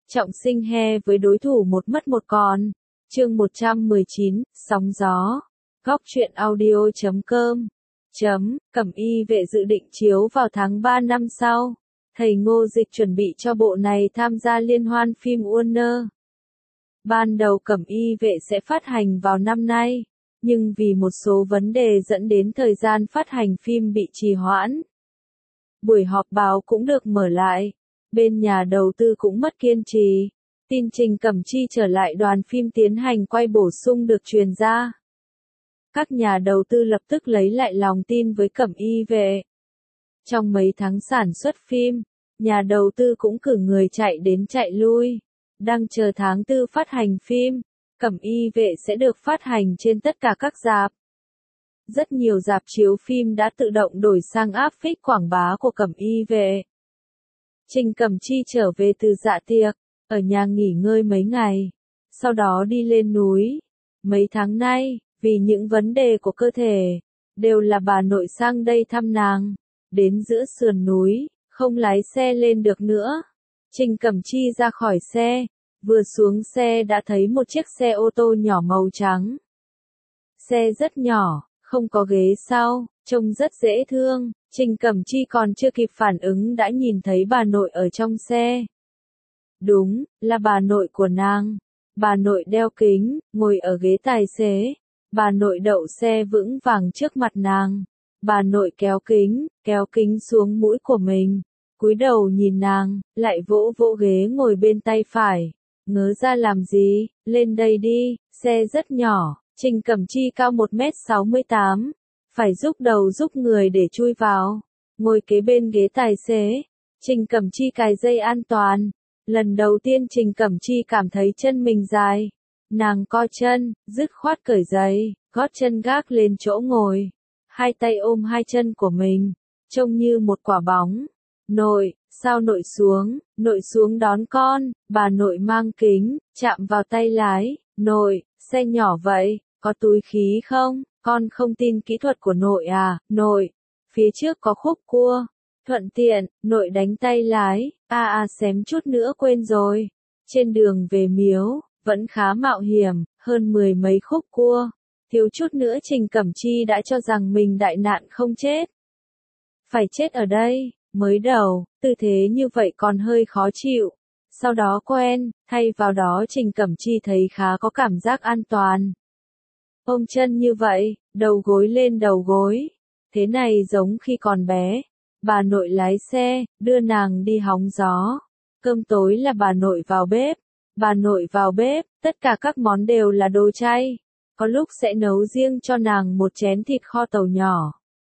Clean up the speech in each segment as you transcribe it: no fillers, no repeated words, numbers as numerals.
Trọng sinh he với đối thủ một mất một còn. Chương 119, sóng gió. Góc truyện audio.com. Cẩm Y Vệ dự định chiếu vào tháng 3 năm sau. Thầy Ngô Dịch chuẩn bị cho bộ này tham gia liên hoan phim Warner. Ban đầu Cẩm Y Vệ sẽ phát hành vào năm nay, nhưng vì một số vấn đề dẫn đến thời gian phát hành phim bị trì hoãn. Buổi họp báo cũng được mở lại, bên nhà đầu tư cũng mất kiên trì. Tin Trình Cẩm Chi trở lại đoàn phim tiến hành quay bổ sung được truyền ra. Các nhà đầu tư lập tức lấy lại lòng tin với Cẩm Y Vệ. Trong mấy tháng sản xuất phim, nhà đầu tư cũng cử người chạy đến chạy lui. Đang chờ tháng 4 phát hành phim, Cẩm Y Vệ sẽ được phát hành trên tất cả các rạp. Rất nhiều rạp chiếu phim đã tự động đổi sang áp phích quảng bá của Cẩm Y Vệ. Trình Cẩm Chi trở về từ dạ tiệc, ở nhà nghỉ ngơi mấy ngày, sau đó đi lên núi. Mấy tháng nay, vì những vấn đề của cơ thể, đều là bà nội sang đây thăm nàng. Đến giữa sườn núi, không lái xe lên được nữa. Trình Cẩm Chi ra khỏi xe, vừa xuống xe đã thấy một chiếc xe ô tô nhỏ màu trắng. Xe rất nhỏ, không có ghế sau, trông rất dễ thương. Trình Cẩm Chi còn chưa kịp phản ứng đã nhìn thấy bà nội ở trong xe. Đúng, là bà nội của nàng. Bà nội đeo kính, ngồi ở ghế tài xế. Bà nội đậu xe vững vàng trước mặt nàng. Bà nội kéo kính xuống mũi của mình. Cúi đầu nhìn nàng, lại vỗ vỗ ghế ngồi bên tay phải. Ngớ ra làm gì, lên đây đi, xe rất nhỏ. Trình Cẩm Chi cao 1m68. Phải giúp đầu giúp người để chui vào. Ngồi kế bên ghế tài xế. Trình Cẩm Chi cài dây an toàn. Lần đầu tiên Trình Cẩm Chi cảm thấy chân mình dài. Nàng co chân, dứt khoát cởi giày, gót chân gác lên chỗ ngồi. Hai tay ôm hai chân của mình, trông như một quả bóng. Nội, sao nội xuống đón con. Bà nội mang kính, chạm vào tay lái. Nội, xe nhỏ vậy, có túi khí không? Con không tin kỹ thuật của nội à? Nội, phía trước có khúc cua. Thuận tiện, nội đánh tay lái. Xém chút nữa quên rồi. Trên đường về miếu, vẫn khá mạo hiểm, hơn 10 mấy khúc cua. Thiếu chút nữa Trình Cẩm Chi đã cho rằng mình đại nạn không chết. Phải chết ở đây. Mới đầu, tư thế như vậy còn hơi khó chịu. Sau đó quen, thay vào đó Trình Cẩm Chi thấy khá có cảm giác an toàn. Ôm chân như vậy, đầu gối lên đầu gối. Thế này giống khi còn bé. Bà nội lái xe, đưa nàng đi hóng gió. Cơm tối là bà nội vào bếp. Bà nội vào bếp, tất cả các món đều là đồ chay. Có lúc sẽ nấu riêng cho nàng một chén thịt kho tàu nhỏ.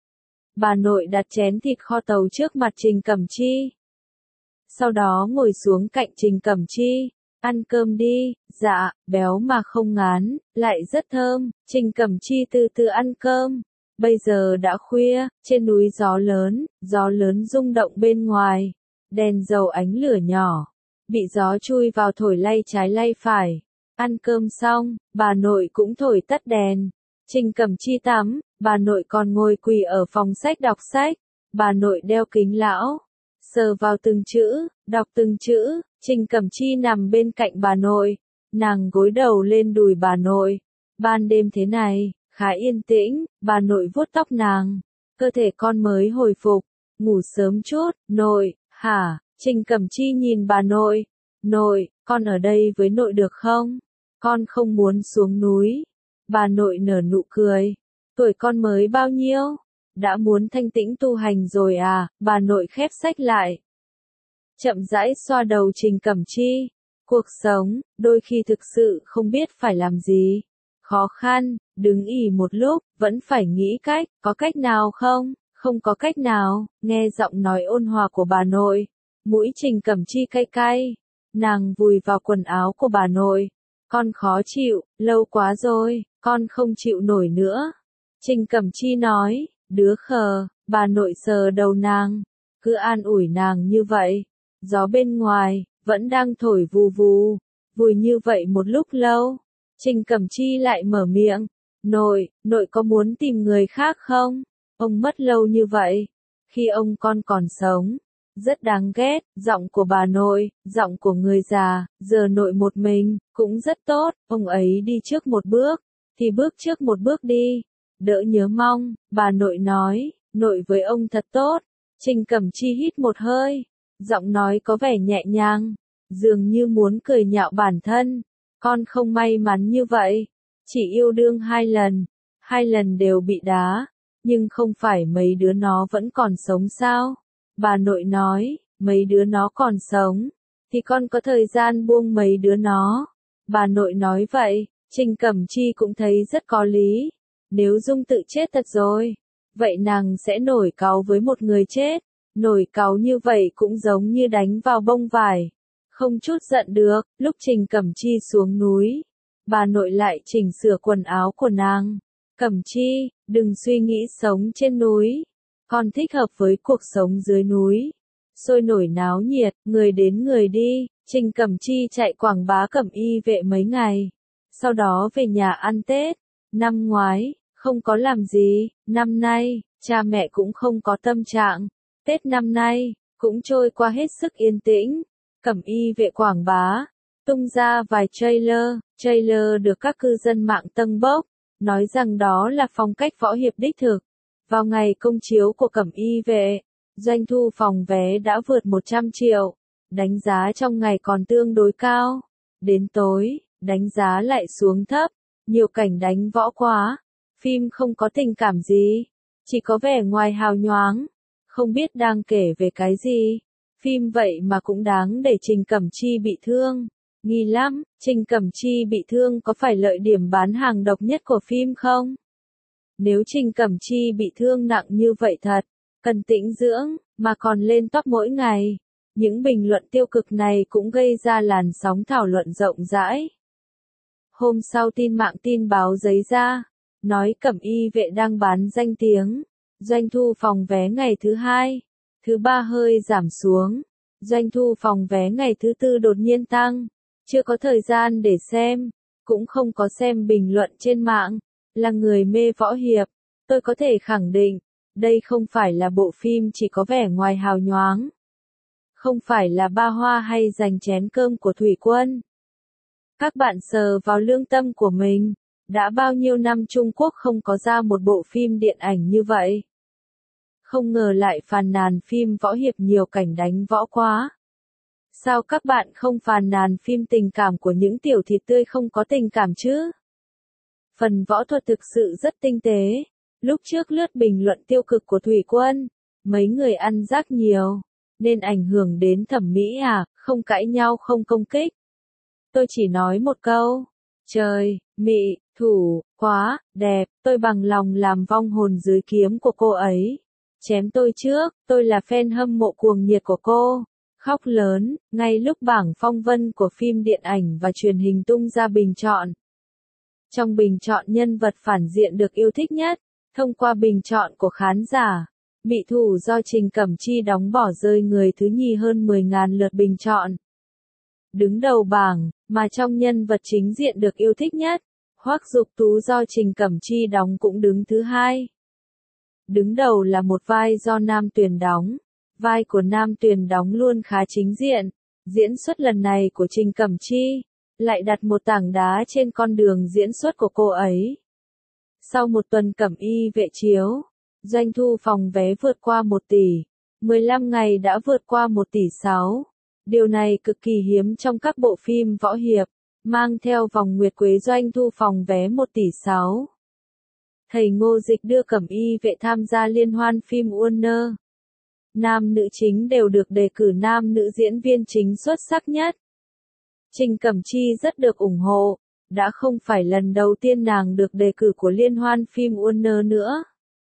Bà nội đặt chén thịt kho tàu trước mặt Trình Cẩm Chi. Sau đó ngồi xuống cạnh Trình Cẩm Chi. Ăn cơm đi. Dạ, béo mà không ngán, lại rất thơm. Trình Cẩm Chi từ từ ăn cơm. Bây giờ đã khuya, trên núi gió lớn rung động bên ngoài. Đèn dầu ánh lửa nhỏ, bị gió chui vào thổi lay trái lay phải. Ăn cơm xong, bà nội cũng thổi tắt đèn. Trình Cẩm Chi tắm, bà nội còn ngồi quỳ ở phòng sách đọc sách. Bà nội đeo kính lão, sờ vào từng chữ, đọc từng chữ. Trình Cẩm Chi nằm bên cạnh bà nội, nàng gối đầu lên đùi bà nội. Ban đêm thế này, khá yên tĩnh, bà nội vuốt tóc nàng. Cơ thể con mới hồi phục, ngủ sớm chút. Nội, hả? Trình Cẩm Chi nhìn bà nội. Nội, con ở đây với nội được không? Con không muốn xuống núi. Bà nội nở nụ cười. Tuổi con mới bao nhiêu? Đã muốn thanh tĩnh tu hành rồi à? Bà nội khép sách lại. Chậm rãi xoa đầu Trình Cẩm Chi. Cuộc sống, đôi khi thực sự không biết phải làm gì. Khó khăn, đứng ỉ một lúc, vẫn phải nghĩ cách, có cách nào không? Không có cách nào. Nghe giọng nói ôn hòa của bà nội. Mũi Trình Cẩm Chi cay cay. Nàng vùi vào quần áo của bà nội. Con khó chịu, lâu quá rồi, con không chịu nổi nữa. Trình Cẩm Chi nói, đứa khờ. Bà nội sờ đầu nàng, cứ an ủi nàng như vậy. Gió bên ngoài, vẫn đang thổi vù vù. Vùi như vậy một lúc lâu. Trình Cẩm Chi lại mở miệng. Nội có muốn tìm người khác không? Ông mất lâu như vậy. Khi ông con còn sống, rất đáng ghét, giọng của bà nội, giọng của người già, giờ nội một mình, cũng rất tốt, ông ấy đi trước một bước, thì bước trước một bước đi, đỡ nhớ mong, bà nội nói, nội với ông thật tốt. Trình Cẩm Chi hít một hơi, giọng nói có vẻ nhẹ nhàng, dường như muốn cười nhạo bản thân, con không may mắn như vậy, chỉ yêu đương 2 lần đều bị đá, nhưng không phải mấy đứa nó vẫn còn sống sao? Bà nội nói, mấy đứa nó còn sống, thì con có thời gian buông mấy đứa nó. Bà nội nói vậy, Trình Cẩm Chi cũng thấy rất có lý. Nếu Dung tự chết thật rồi, vậy nàng sẽ nổi cáu với một người chết. Nổi cáu như vậy cũng giống như đánh vào bông vải. Không chút giận được, lúc Trình Cẩm Chi xuống núi, bà nội lại chỉnh sửa quần áo của nàng. Cẩm Chi, đừng suy nghĩ sống trên núi. Con thích hợp với cuộc sống dưới núi. Sôi nổi náo nhiệt, người đến người đi, Trình Cẩm Chi chạy quảng bá Cẩm Y Vệ mấy ngày. Sau đó về nhà ăn Tết. Năm ngoái, không có làm gì, năm nay, cha mẹ cũng không có tâm trạng. Tết năm nay, cũng trôi qua hết sức yên tĩnh. Cẩm Y Vệ quảng bá, tung ra vài trailer được các cư dân mạng tâng bốc, nói rằng đó là phong cách võ hiệp đích thực. Vào ngày công chiếu của Cẩm Y Vệ, doanh thu phòng vé đã vượt 100 triệu, đánh giá trong ngày còn tương đối cao. Đến tối, đánh giá lại xuống thấp, nhiều cảnh đánh võ quá, phim không có tình cảm gì, chỉ có vẻ ngoài hào nhoáng, không biết đang kể về cái gì. Phim vậy mà cũng đáng để Trình Cẩm Chi bị thương. Nghi lắm, Trình Cẩm Chi bị thương có phải lợi điểm bán hàng độc nhất của phim không? Nếu Trình Cẩm Chi bị thương nặng như vậy thật, cần tĩnh dưỡng, mà còn lên top mỗi ngày. Những bình luận tiêu cực này cũng gây ra làn sóng thảo luận rộng rãi. Hôm sau tin báo giấy ra, nói Cẩm Y Vệ đang bán danh tiếng. Doanh thu phòng vé ngày thứ 2, thứ 3 hơi giảm xuống. Doanh thu phòng vé ngày thứ 4 đột nhiên tăng. Chưa có thời gian để xem, cũng không có xem bình luận trên mạng. Là người mê võ hiệp, tôi có thể khẳng định, đây không phải là bộ phim chỉ có vẻ ngoài hào nhoáng. Không phải là ba hoa hay giành chén cơm của thủy quân. Các bạn sờ vào lương tâm của mình, đã bao nhiêu năm Trung Quốc không có ra một bộ phim điện ảnh như vậy. Không ngờ lại phàn nàn phim võ hiệp nhiều cảnh đánh võ quá. Sao các bạn không phàn nàn phim tình cảm của những tiểu thịt tươi không có tình cảm chứ? Phần võ thuật thực sự rất tinh tế. Lúc trước lướt bình luận tiêu cực của Thủy Quân, mấy người ăn rác nhiều, nên ảnh hưởng đến thẩm mỹ à, không cãi nhau không công kích. Tôi chỉ nói một câu, trời, mị, thủ, quá, đẹp, tôi bằng lòng làm vong hồn dưới kiếm của cô ấy. Chém tôi trước, tôi là fan hâm mộ cuồng nhiệt của cô. Khóc lớn, ngay lúc bảng phong vân của phim điện ảnh và truyền hình tung ra bình chọn. Trong bình chọn nhân vật phản diện được yêu thích nhất, thông qua bình chọn của khán giả, Mị Thủ do Trình Cẩm Chi đóng bỏ rơi người thứ nhì hơn 10.000 lượt bình chọn. Đứng đầu bảng, mà trong nhân vật chính diện được yêu thích nhất, Hoắc Dục Tú do Trình Cẩm Chi đóng cũng đứng thứ 2. Đứng đầu là một vai do Nam Tuyền đóng. Vai của Nam Tuyền đóng luôn khá chính diện. Diễn xuất lần này của Trình Cẩm Chi lại đặt một tảng đá trên con đường diễn xuất của cô ấy. Sau một tuần Cẩm Y Vệ chiếu, doanh thu phòng vé vượt qua 1 tỷ, 15 ngày đã vượt qua 1,6 tỷ. Điều này cực kỳ hiếm trong các bộ phim võ hiệp, mang theo vòng nguyệt quế doanh thu phòng vé 1,6 tỷ. Thầy Ngô Dịch đưa Cẩm Y Vệ tham gia liên hoan phim Warner. Nam nữ chính đều được đề cử nam nữ diễn viên chính xuất sắc nhất. Trình Cẩm Chi rất được ủng hộ, đã không phải lần đầu tiên nàng được đề cử của liên hoan phim Warner nữa.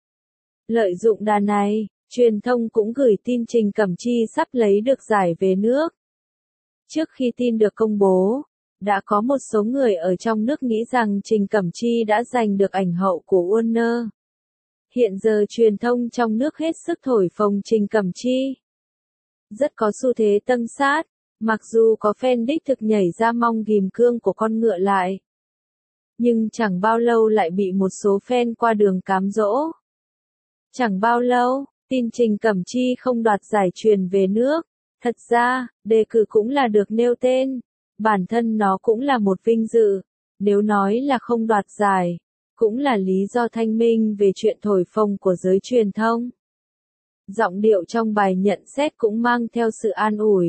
Lợi dụng đà này, truyền thông cũng gửi tin Trình Cẩm Chi sắp lấy được giải về nước. Trước khi tin được công bố, đã có một số người ở trong nước nghĩ rằng Trình Cẩm Chi đã giành được ảnh hậu của Warner. Hiện giờ truyền thông trong nước hết sức thổi phồng Trình Cẩm Chi. Rất có xu thế tân sát, mặc dù có fan đích thực nhảy ra mong ghim cương của con ngựa lại. Nhưng chẳng bao lâu lại bị một số fan qua đường cám dỗ. Chẳng bao lâu, Tin Trình Cẩm Chi không đoạt giải truyền về nước. Thật ra, đề cử cũng là được nêu tên. Bản thân nó cũng là một vinh dự. Nếu nói là không đoạt giải, cũng là lý do thanh minh về chuyện thổi phồng của giới truyền thông. Giọng điệu trong bài nhận xét cũng mang theo sự an ủi.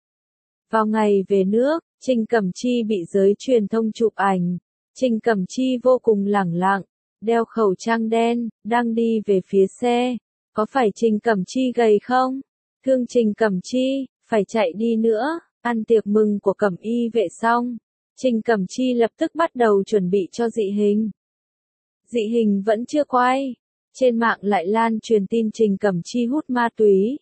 Vào ngày về nước, Trình Cẩm Chi bị giới truyền thông chụp ảnh. Trình Cẩm Chi vô cùng lẳng lặng, đeo khẩu trang đen, đang đi về phía xe. Có phải Trình Cẩm Chi gầy không? Thương Trình Cẩm Chi, phải chạy đi nữa. Ăn tiệc mừng của Cẩm Y vệ xong, Trình Cẩm Chi lập tức bắt đầu chuẩn bị cho dị hình. Dị hình vẫn chưa quay. Trên mạng lại lan truyền tin Trình Cẩm Chi hút ma túy.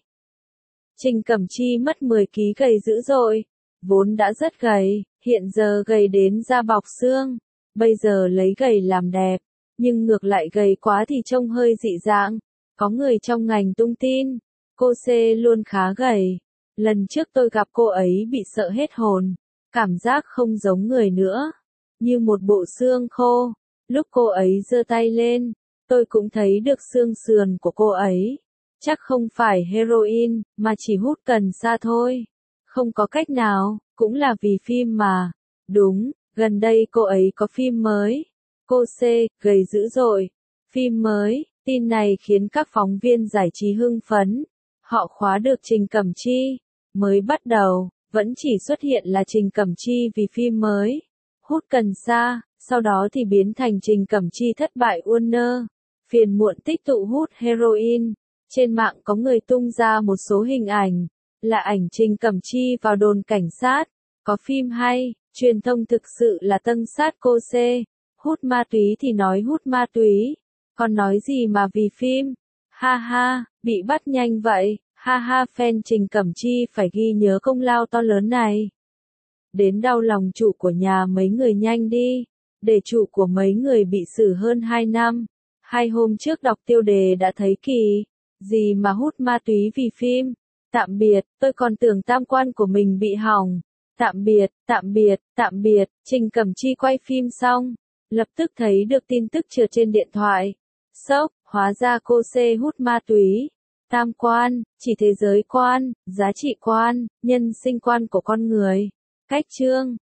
Trình Cẩm Chi mất 10 kg gầy dữ dội. Vốn đã rất gầy, hiện giờ gầy đến da bọc xương. Bây giờ lấy gầy làm đẹp, nhưng ngược lại gầy quá thì trông hơi dị dạng. Có người trong ngành tung tin, cô C luôn khá gầy. Lần trước tôi gặp cô ấy bị sợ hết hồn, cảm giác không giống người nữa, như một bộ xương khô. Lúc cô ấy giơ tay lên, tôi cũng thấy được xương sườn của cô ấy. Chắc không phải heroin, mà chỉ hút cần sa thôi. Không có cách nào, cũng là vì phim mà. Đúng, gần đây cô ấy có phim mới. Cô C, gầy dữ dội. Phim mới, tin này khiến các phóng viên giải trí hưng phấn. Họ khóa được Trình Cẩm Chi. Mới bắt đầu, vẫn chỉ xuất hiện là Trình Cẩm Chi vì phim mới. Hút cần sa, sau đó thì biến thành Trình Cẩm Chi thất bại Warner. Phiền muộn tích tụ hút heroin. Trên mạng có người tung ra một số hình ảnh, là ảnh Trình Cẩm Chi vào đồn cảnh sát. Có phim hay, truyền thông thực sự là tân sát cô C. Hút ma túy thì nói hút ma túy, còn nói gì mà vì phim. Ha ha, bị bắt nhanh vậy, ha ha, fan Trình Cẩm Chi phải ghi nhớ công lao to lớn này. Đến đau lòng chủ của nhà mấy người nhanh đi, để chủ của mấy người bị xử hơn 2 năm. 2 hôm trước đọc tiêu đề đã thấy kỳ, gì mà hút ma túy vì phim. Tạm biệt, tôi còn tưởng tam quan của mình bị hỏng. Tạm biệt, tạm biệt, tạm biệt, Trình Cẩm Chi quay phim xong, lập tức thấy được tin tức trượt trên điện thoại. Sốc, hóa ra cô C hút ma túy. Tam quan, chỉ thế giới quan, giá trị quan, nhân sinh quan của con người. Cách chương